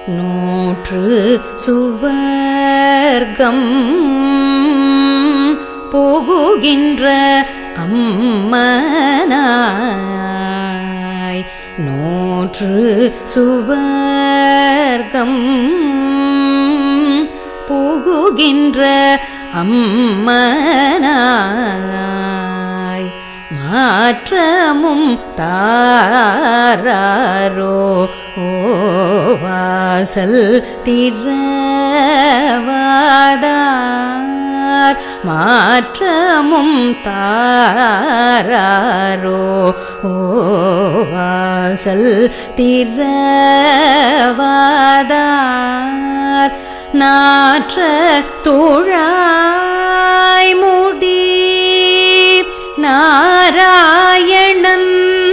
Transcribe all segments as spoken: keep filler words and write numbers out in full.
நூற்று சுவர்க்கம் புகுகின்ற அம்மனாய் நூற்று சுவர்க்கம் புகுகின்ற அம்மனாய் மாற்றமும் தாராரோ வாசல் திறவாதார் மாற்றமும் தாராரோ வாசல் திறவாதார் நாற்ற தோழாய் முடி நாராயணன்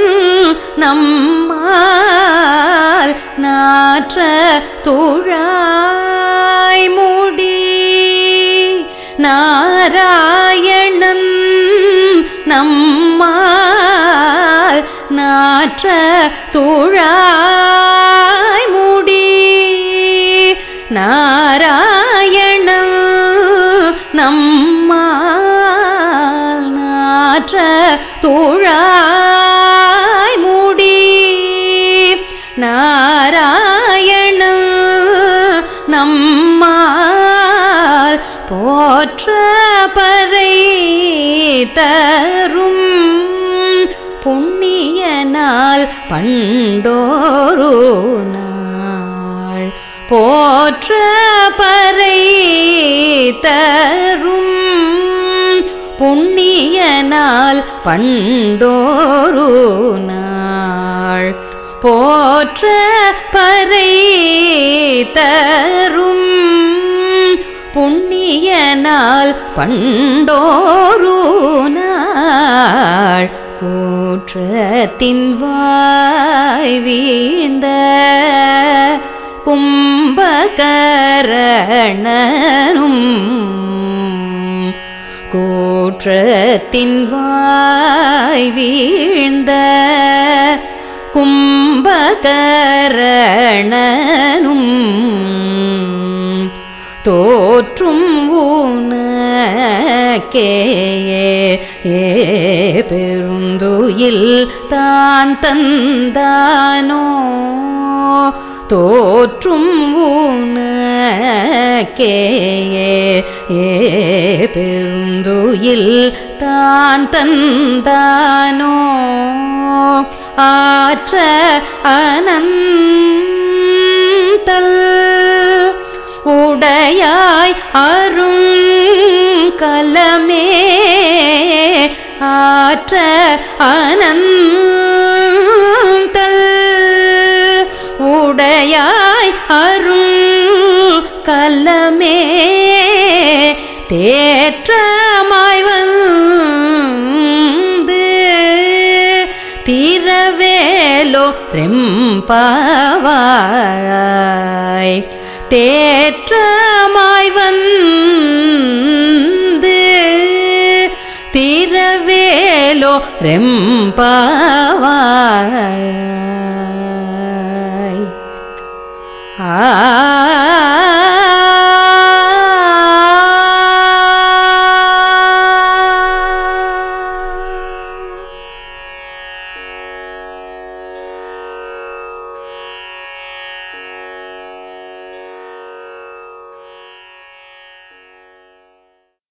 நம்மால் நாற்ற தோழாய் முடி நாராயணன் நம்மால் நாற்ற தோழாய் முடி நாராயணன் நம்மால் நாற்ற தோழாய் முடி நாராயணன் நம்மால் போற்ற பறை தரும் புண்ணியனால் பண்டோரு நாள் போற்ற பறை தரும் புண்ணியனால் பண்டோரு நாள் போற்ற பறை தரும் புண்ணியனால் பண்டோரு நாள் கூற்றத்தின் வாய் வீழ்ந்த கும்பகரணனும் கூற்றத்தின் வாய் வீழ்ந்த கும்பகரணனும் தோற்றும் ஊனக்கேயே ஏ பெருந்துயில் தான் தந்தானோ தோற்றும் ஊனக்கேயே ஏ பெருந்துயில் தான் தந்தானோ ஆற்ற அனந்தல் உடையாய் அருங்கலமே ஆற்ற அனந்தல் உடையாய் அருங்கலமே தேற்றமாய் வந்து திரவேலோ ரெம்பாவாய் தேற்றமாய் வந்து திரவேலோ ரெம்பாவாய் ஆ